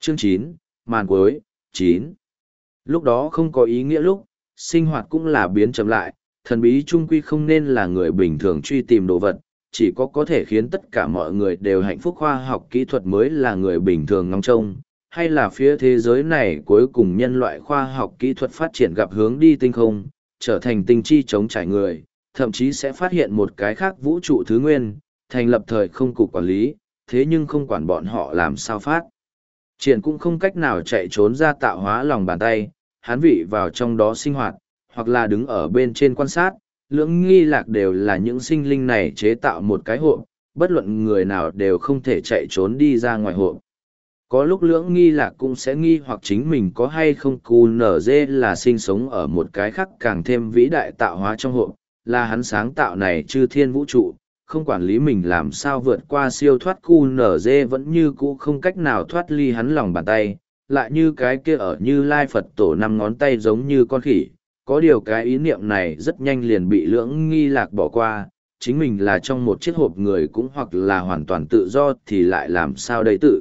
Chương 9, màn cuối, 9. Lúc đó không có ý nghĩa lúc, sinh hoạt cũng là biến chậm lại, thần bí trung quy không nên là người bình thường truy tìm đồ vật, chỉ có thể khiến tất cả mọi người đều hạnh phúc khoa học kỹ thuật mới là người bình thường ngóng trông, hay là phía thế giới này cuối cùng nhân loại khoa học kỹ thuật phát triển gặp hướng đi tinh không, trở thành tinh chi chống trải người, thậm chí sẽ phát hiện một cái khác vũ trụ thứ nguyên, thành lập thời không cục quản lý, thế nhưng không quản bọn họ làm sao phát. Triển cũng không cách nào chạy trốn ra tạo hóa lòng bàn tay, hắn vị vào trong đó sinh hoạt, hoặc là đứng ở bên trên quan sát, lưỡng nghi lạc đều là những sinh linh này chế tạo một cái hộp, bất luận người nào đều không thể chạy trốn đi ra ngoài hộp. Có lúc lưỡng nghi lạc cũng sẽ nghi hoặc chính mình có hay không QNZ là sinh sống ở một cái khác càng thêm vĩ đại tạo hóa trong hộp, là hắn sáng tạo này chư thiên vũ trụ, không quản lý mình làm sao vượt qua siêu thoát QNZ vẫn như cũ không cách nào thoát ly hắn lòng bàn tay, lại như cái kia ở Như Lai Phật tổ năm ngón tay giống như con khỉ. Có điều cái ý niệm này rất nhanh liền bị lưỡng nghi lạc bỏ qua, chính mình là trong một chiếc hộp người cũng hoặc là hoàn toàn tự do thì lại làm sao đây tự.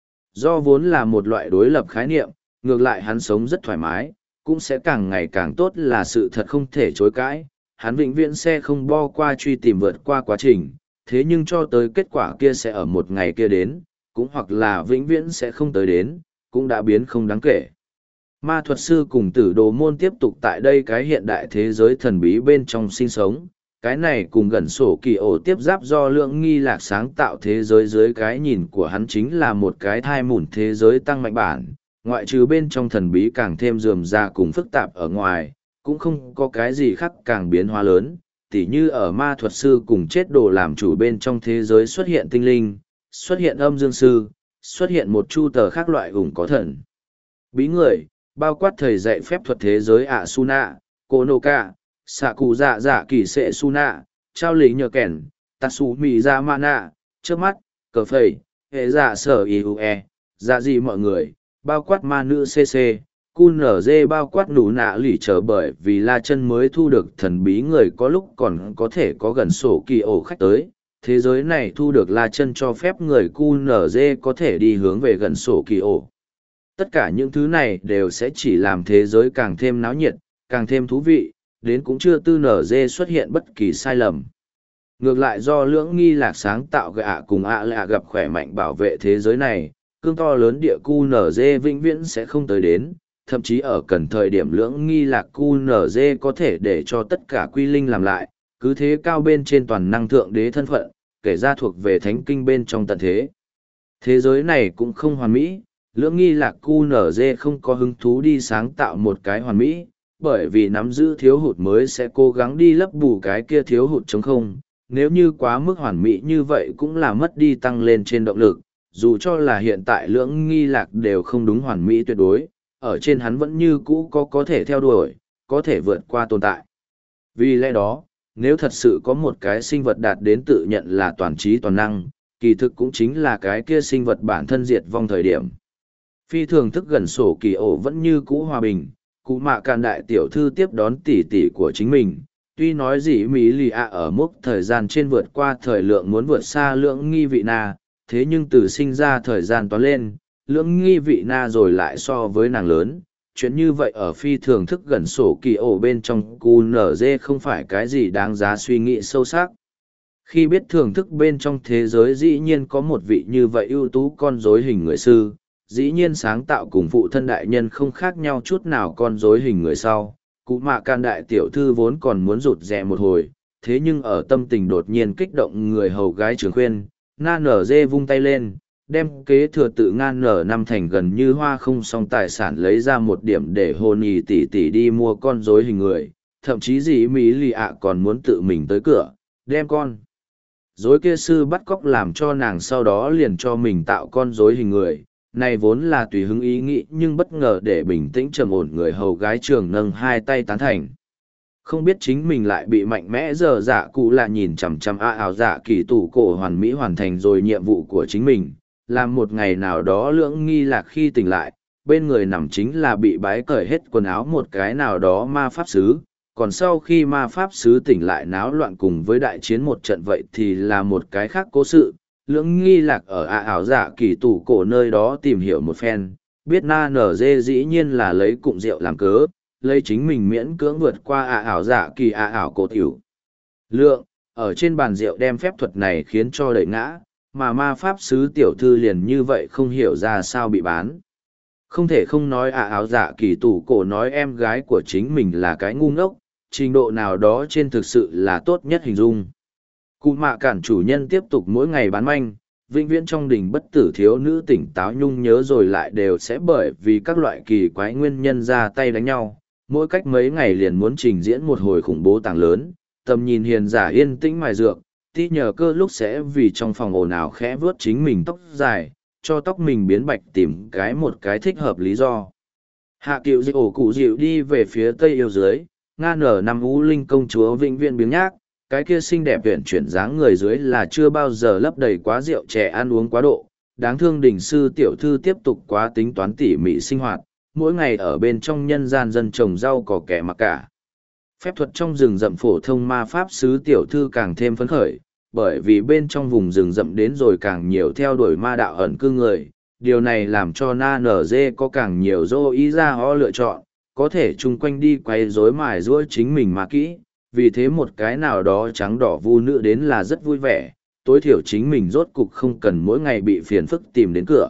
Do vốn là một loại đối lập khái niệm, ngược lại hắn sống rất thoải mái, cũng sẽ càng ngày càng tốt là sự thật không thể chối cãi. Hắn vĩnh viễn sẽ không bo qua truy tìm vượt qua quá trình, thế nhưng cho tới kết quả kia sẽ ở một ngày kia đến, cũng hoặc là vĩnh viễn sẽ không tới đến, cũng đã biến không đáng kể. Ma thuật sư cùng tử đồ môn tiếp tục tại đây cái hiện đại thế giới thần bí bên trong sinh sống, cái này cùng gần sổ kỳ ổ tiếp giáp do lượng nghi lạc sáng tạo thế giới dưới cái nhìn của hắn chính là một cái thai mủn thế giới tăng mạnh bản, ngoại trừ bên trong thần bí càng thêm rườm rà cùng phức tạp ở ngoài, cũng không có cái gì khác càng biến hóa lớn, tỉ như ở ma thuật sư cùng chết đồ làm chủ bên trong thế giới xuất hiện tinh linh, xuất hiện âm dương sư, xuất hiện một chu tờ khác loại ủng có thần. Bí người, bao quát thầy dạy phép thuật thế giới ạ Suna, Konoka, xạ cụ dạ dạ kỳ sệ Suna, trao lý nhờ kẻn, Tatsu Mì Ra Mana, trước mắt, cờ phẩy, hệ dạ sở IUE, dạ gì mọi người, bao quát ma nữ CC, QNZ bao quát nụ nạ lỉ trở bởi vì la chân mới thu được thần bí người có lúc còn có thể có gần sổ kỳ ổ khách tới. Thế giới này thu được la chân cho phép người QNZ có thể đi hướng về gần sổ kỳ ổ. Tất cả những thứ này đều sẽ chỉ làm thế giới càng thêm náo nhiệt, càng thêm thú vị, đến cũng chưa tư nở dê xuất hiện bất kỳ sai lầm. Ngược lại do lưỡng nghi lạc sáng tạo gạ cùng ạ lạ gặp khỏe mạnh bảo vệ thế giới này, cương to lớn địa QNZ vĩnh viễn sẽ không tới đến, thậm chí ở cần thời điểm lưỡng nghi lạc QNZ có thể để cho tất cả quy linh làm lại, cứ thế cao bên trên toàn năng thượng đế thân phận, kể ra thuộc về thánh kinh bên trong tận thế. Thế giới này cũng không hoàn mỹ, lưỡng nghi lạc QNZ không có hứng thú đi sáng tạo một cái hoàn mỹ, bởi vì nắm giữ thiếu hụt mới sẽ cố gắng đi lấp bù cái kia thiếu hụt trống không. Nếu như quá mức hoàn mỹ như vậy cũng là mất đi tăng lên trên động lực, dù cho là hiện tại lưỡng nghi lạc đều không đúng hoàn mỹ tuyệt đối, ở trên hắn vẫn như cũ có thể theo đuổi, có thể vượt qua tồn tại. Vì lẽ đó, nếu thật sự có một cái sinh vật đạt đến tự nhận là toàn trí toàn năng, kỳ thực cũng chính là cái kia sinh vật bản thân diệt vong thời điểm. Phi thường thức gần sổ kỳ ổ vẫn như cũ hòa bình, cụ mạ càn đại tiểu thư tiếp đón tỷ tỷ của chính mình. Tuy nói gì Mỹ lì ạ ở mức thời gian trên vượt qua thời lượng muốn vượt xa lưỡng nghi vị na, thế nhưng từ sinh ra thời gian toán lên, lưỡng nghi vị na rồi lại so với nàng lớn. Chuyện như vậy ở phi thường thức gần sổ kỳ ổ bên trong QNZ không phải cái gì đáng giá suy nghĩ sâu sắc. Khi biết thưởng thức bên trong thế giới dĩ nhiên có một vị như vậy ưu tú con rối hình người sư, dĩ nhiên sáng tạo cùng phụ thân đại nhân không khác nhau chút nào con rối hình người sau. Cụ mạ can đại tiểu thư vốn còn muốn rụt rè một hồi, thế nhưng ở tâm tình đột nhiên kích động người hầu gái trường khuyên, na nở dê vung tay lên, đem kế thừa tự ngan nở năm thành gần như hoa không xong tài sản lấy ra một điểm để hôn nhì tỷ tỷ đi mua con rối hình người, thậm chí dì Mỹ lì ạ còn muốn tự mình tới cửa, đem con rối kia sư bắt cóc làm cho nàng sau đó liền cho mình tạo con rối hình người. Này vốn là tùy hứng ý nghĩ nhưng bất ngờ để bình tĩnh trầm ổn người hầu gái trường nâng hai tay tán thành. Không biết chính mình lại bị mạnh mẽ giờ dạ cụ là nhìn chằm chằm ảo dạ kỳ tủ cổ hoàn mỹ hoàn thành rồi nhiệm vụ của chính mình. Làm một ngày nào đó lưỡng nghi lạc khi tỉnh lại, bên người nằm chính là bị bái cởi hết quần áo một cái nào đó ma pháp sứ. Còn sau khi ma pháp sứ tỉnh lại náo loạn cùng với đại chiến một trận vậy thì là một cái khác cố sự. lưỡng nghi lạc ở ảo dạ kỳ tủ cổ nơi đó tìm hiểu một phen, biết na nở dê dĩ nhiên là lấy cụm rượu làm cớ, lấy chính mình miễn cưỡng vượt qua ảo dạ kỳ ảo cổ tiểu. Lượng, ở trên bàn rượu đem phép thuật này khiến cho đẩy ngã, mà ma pháp sứ tiểu thư liền như vậy không hiểu ra sao bị bán. Không thể không nói ảo dạ kỳ tủ cổ nói em gái của chính mình là cái ngu ngốc, trình độ nào đó trên thực sự là tốt nhất hình dung. Cụ mạ cản chủ nhân tiếp tục mỗi ngày bán manh, vĩnh viễn trong đình bất tử thiếu nữ tỉnh táo nhung nhớ rồi lại đều sẽ bởi vì các loại kỳ quái nguyên nhân ra tay đánh nhau, mỗi cách mấy ngày liền muốn trình diễn một hồi khủng bố tàng lớn, tầm nhìn hiền giả yên tĩnh mài dược, tí nhờ cơ lúc sẽ vì trong phòng ồn ào khẽ vướt chính mình tóc dài, cho tóc mình biến bạch tìm một cái thích hợp lý do. Hạ cựu dị ổ cụ dịu đi về phía tây yêu dưới, nga nở năm ú linh công chúa vĩnh viễn biếng nhác, cái kia xinh đẹp huyện chuyển dáng người dưới là chưa bao giờ lấp đầy quá rượu chè ăn uống quá độ. Đáng thương đình sư tiểu thư tiếp tục quá tính toán tỉ mỉ sinh hoạt, mỗi ngày ở bên trong nhân gian dân trồng rau cỏ kẻ mặc cả. Phép thuật trong rừng rậm phổ thông ma pháp sứ tiểu thư càng thêm phấn khởi, bởi vì bên trong vùng rừng rậm đến rồi càng nhiều theo đuổi ma đạo ẩn cư người. Điều này làm cho na nở dê có càng nhiều dô ý ra ho lựa chọn, có thể chung quanh đi quay rối mài giũa chính mình mà kỹ, vì thế một cái nào đó trắng đỏ vu nữ đến là rất vui vẻ, tối thiểu chính mình rốt cục không cần mỗi ngày bị phiền phức tìm đến cửa.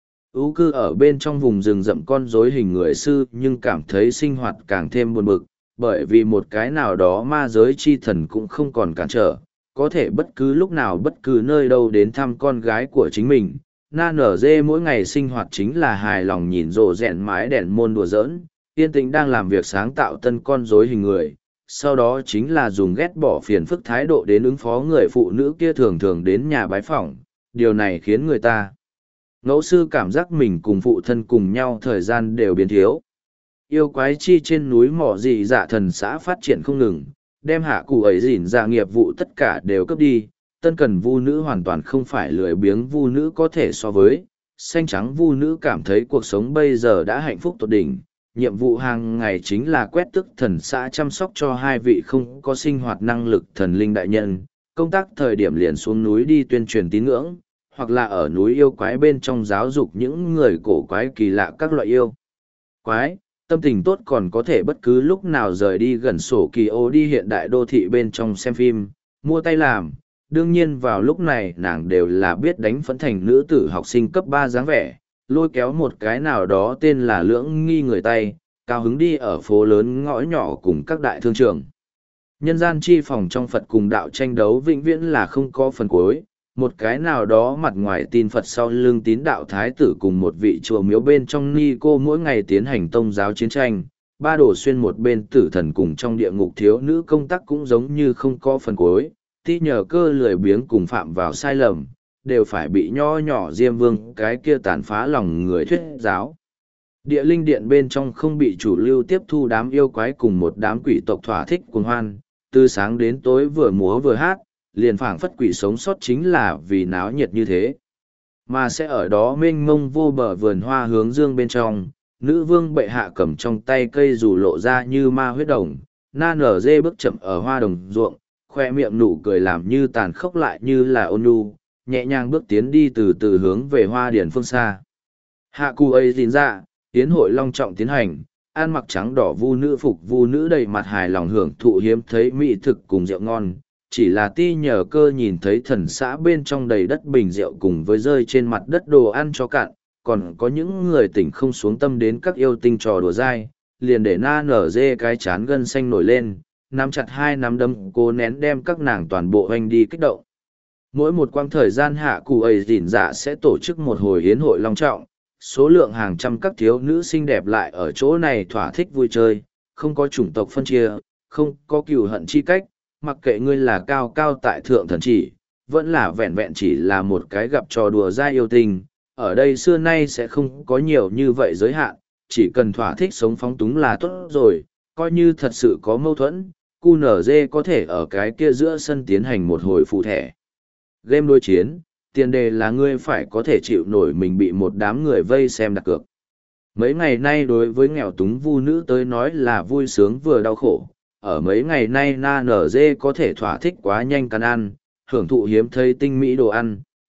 Ú cư ở bên trong vùng rừng rậm con rối hình người sư nhưng cảm thấy sinh hoạt càng thêm buồn bực, bởi vì một cái nào đó ma giới chi thần cũng không còn cản trở, có thể bất cứ lúc nào bất cứ nơi đâu đến thăm con gái của chính mình. Na nở dê mỗi ngày sinh hoạt chính là hài lòng nhìn rộ rẹn mái đèn môn đùa giỡn, yên tĩnh đang làm việc sáng tạo tân con rối hình người, sau đó chính là dùng ghét bỏ phiền phức thái độ đến ứng phó người phụ nữ kia thường thường đến nhà bái phỏng, điều này khiến người ta ngẫu sư cảm giác mình cùng phụ thân cùng nhau thời gian đều biến thiếu. Yêu quái chi trên núi mỏ dị dạ thần xã phát triển không ngừng, đem hạ cụ ấy dỉn ra nghiệp vụ tất cả đều cướp đi, tân cần vu nữ hoàn toàn không phải lười biếng vu nữ có thể so với, xanh trắng vu nữ cảm thấy cuộc sống bây giờ đã hạnh phúc tột đỉnh. Nhiệm vụ hàng ngày chính là quét tước thần xã chăm sóc cho hai vị không có sinh hoạt năng lực thần linh đại nhân, công tác thời điểm liền xuống núi đi tuyên truyền tín ngưỡng, hoặc là ở núi yêu quái bên trong giáo dục những người cổ quái kỳ lạ các loại yêu quái. Tâm tình tốt còn có thể bất cứ lúc nào rời đi gần sổ kỳ ô đi hiện đại đô thị bên trong xem phim, mua tay làm. Đương nhiên vào lúc này nàng đều là biết đánh phẫn thành nữ tử học sinh cấp 3 dáng vẻ, lôi kéo một cái nào đó tên là lưỡng nghi người tay, cao hứng đi ở phố lớn ngõ nhỏ cùng các đại thương trường. Nhân gian chi phòng trong Phật cùng đạo tranh đấu vĩnh viễn là không có phần cuối, một cái nào đó mặt ngoài tin Phật sau lưng tín đạo thái tử cùng một vị chùa miếu bên trong ni cô mỗi ngày tiến hành tông giáo chiến tranh, ba đổ xuyên một bên tử thần cùng trong địa ngục thiếu nữ công tác cũng giống như không có phần cuối, tí nhờ cơ lười biếng cùng phạm vào sai lầm, đều phải bị nho nhỏ diêm vương cái kia tàn phá lòng người thuyết giáo. Địa linh điện bên trong không bị chủ lưu tiếp thu đám yêu quái cùng một đám quỷ tộc thỏa thích cuồng hoan, từ sáng đến tối vừa múa vừa hát, liền phảng phất quỷ sống sót chính là vì náo nhiệt như thế. Mà sẽ ở đó mênh mông vô bờ vườn hoa hướng dương bên trong, nữ vương bệ hạ cầm trong tay cây dù lộ ra như ma huyết đồng, na nở dê bước chậm ở hoa đồng ruộng, khoe miệng nụ cười làm như tàn khốc lại như là ôn nhu, nhẹ nhàng bước tiến đi từ từ hướng về hoa điển phương xa. Hạ cụ ấy dìn ra, tiến hội long trọng tiến hành, ăn mặc trắng đỏ vu nữ phục vu nữ đầy mặt hài lòng hưởng thụ hiếm thấy mỹ thực cùng rượu ngon, chỉ là ti nhờ cơ nhìn thấy thần xã bên trong đầy đất bình rượu cùng với rơi trên mặt đất đồ ăn cho cạn, còn có những người tỉnh không xuống tâm đến các yêu tinh trò đùa dai, liền để na nở dê cái chán gân xanh nổi lên, nắm chặt hai nắm đấm cố nén đem các nàng toàn bộ hoành đi kích động. Mỗi một quãng thời gian hạ cụ ấy dỉn dạ sẽ tổ chức một hồi hiến hội long trọng, số lượng hàng trăm các thiếu nữ xinh đẹp lại ở chỗ này thỏa thích vui chơi, không có chủng tộc phân chia, không có cừu hận chi cách, mặc kệ ngươi là cao cao tại thượng thần chỉ, vẫn là vẹn vẹn chỉ là một cái gặp trò đùa dai yêu tình, ở đây xưa nay sẽ không có nhiều như vậy giới hạn, chỉ cần thỏa thích sống phóng túng là tốt rồi, coi như thật sự có mâu thuẫn, QNZ có thể ở cái kia giữa sân tiến hành một hồi phụ thẻ. Game đối chiến, tiền đề là ngươi phải có thể chịu nổi mình bị một đám người vây xem đặt cược. Mấy ngày nay đối với nghèo túng vu nữ tới nói là vui sướng vừa đau khổ. Ở mấy ngày nay na nở dê có thể thỏa thích quá nhanh cắn ăn, hưởng thụ hiếm thấy tinh mỹ đồ ăn,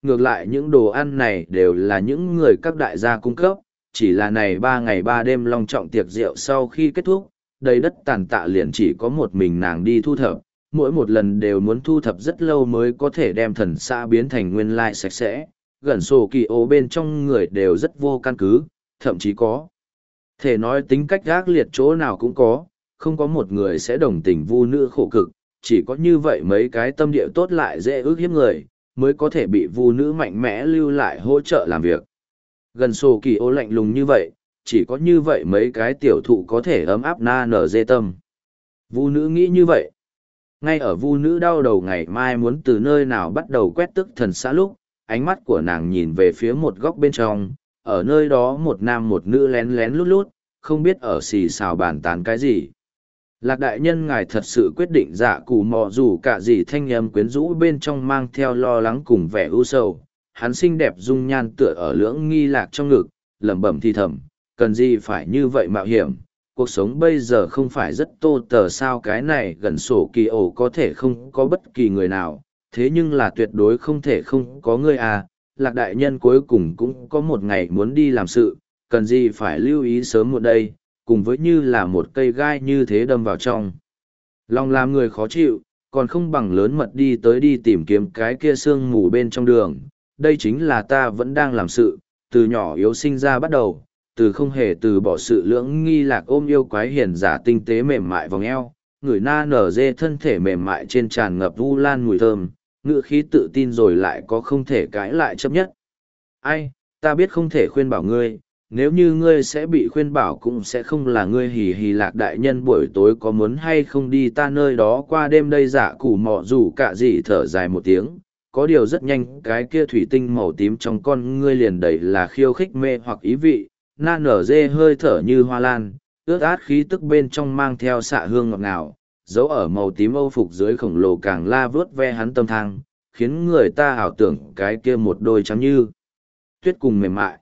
ngược lại những đồ ăn này đều là những người các đại gia cung cấp, chỉ là này 3 ngày 3 đêm long trọng tiệc rượu sau khi kết thúc, đầy đất tàn tạ liền chỉ có một mình nàng đi thu thập, mỗi một lần đều muốn thu thập rất lâu mới có thể đem thần xã biến thành nguyên lai sạch sẽ, gần sổ kỳ ố bên trong người đều rất vô căn cứ, thậm chí có thể nói tính cách gác liệt chỗ nào cũng có, không có một người sẽ đồng tình vu nữ khổ cực, chỉ có như vậy mấy cái tâm địa tốt lại dễ ước hiếp người, mới có thể bị vu nữ mạnh mẽ lưu lại hỗ trợ làm việc. Gần sổ kỳ ô lạnh lùng như vậy, chỉ có như vậy mấy cái tiểu thụ có thể ấm áp na nở dê tâm. Vu nữ nghĩ như vậy. Ngay ở vu nữ đau đầu ngày mai muốn từ nơi nào bắt đầu quét tức thần xã lúc, ánh mắt của nàng nhìn về phía một góc bên trong, ở nơi đó một nam một nữ lén lén lút lút, không biết ở xì xào bàn tán cái gì. Lạc đại nhân ngài thật sự quyết định dạ cù mò dù cả gì thanh âm quyến rũ bên trong mang theo lo lắng cùng vẻ u sầu. Hắn xinh đẹp dung nhan tựa ở lưỡng nghi lạc trong ngực, lẩm bẩm thì thầm, cần gì phải như vậy mạo hiểm, cuộc sống bây giờ không phải rất tô tờ sao cái này gần sổ kỳ ổ có thể không có bất kỳ người nào, thế nhưng là tuyệt đối không thể không có người à, lạc đại nhân cuối cùng cũng có một ngày muốn đi làm sự, cần gì phải lưu ý sớm một đây, cùng với như là một cây gai như thế đâm vào trong. Lòng làm người khó chịu, còn không bằng lớn mật đi tới đi tìm kiếm cái kia sương mù bên trong đường. Đây chính là ta vẫn đang làm sự, từ nhỏ yếu sinh ra bắt đầu, từ không hề từ bỏ sự lưỡng nghi lạc ôm yêu quái hiền giả tinh tế mềm mại vòng eo, người na nở dê thân thể mềm mại trên tràn ngập vu lan mùi thơm, ngựa khí tự tin rồi lại có không thể cãi lại chấp nhất. Ai, ta biết không thể khuyên bảo ngươi, nếu như ngươi sẽ bị khuyên bảo cũng sẽ không là ngươi hì hì lạc đại nhân buổi tối có muốn hay không đi ta nơi đó qua đêm đây giả củ mọ dù cả gì thở dài một tiếng, có điều rất nhanh cái kia thủy tinh màu tím trong con ngươi liền đầy là khiêu khích mê hoặc ý vị, na nở dê hơi thở như hoa lan, ướt át khí tức bên trong mang theo xạ hương ngọt ngào, giấu ở màu tím âu phục dưới khổng lồ càng la vớt ve hắn tâm thang, khiến người ta ảo tưởng cái kia một đôi trắng như tuyết cùng mềm mại.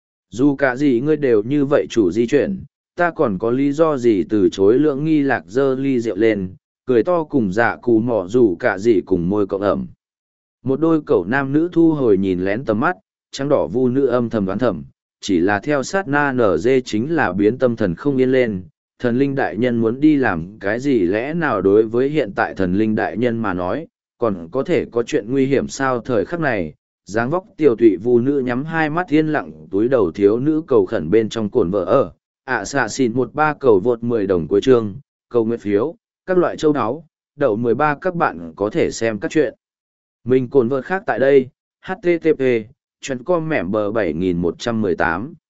Dù cả gì ngươi đều như vậy chủ di chuyển, ta còn có lý do gì từ chối lưỡng nghi lạc dơ ly rượu lên, cười to cùng dạ cù mỏ dù cả gì cùng môi cộng ẩm. Một đôi cậu nam nữ thu hồi nhìn lén tầm mắt, trắng đỏ vu nữ âm thầm đoán thầm, chỉ là theo sát na nở dê chính là biến tâm thần không yên lên. Thần linh đại nhân muốn đi làm cái gì lẽ nào đối với hiện tại thần linh đại nhân mà nói, còn có thể có chuyện nguy hiểm sao thời khắc này, dáng vóc tiều tụy vu nữ nhắm hai mắt yên lặng túi đầu thiếu nữ cầu khẩn bên trong cồn vợ ở, xạ xịn 13 cầu vượt 10 đồng cuối chương, cầu nguyện phiếu, các loại châu áo, đậu 13 các bạn có thể xem các chuyện. Mình cồn vợ khác tại đây, http, chuyện com mẻm bờ 7118.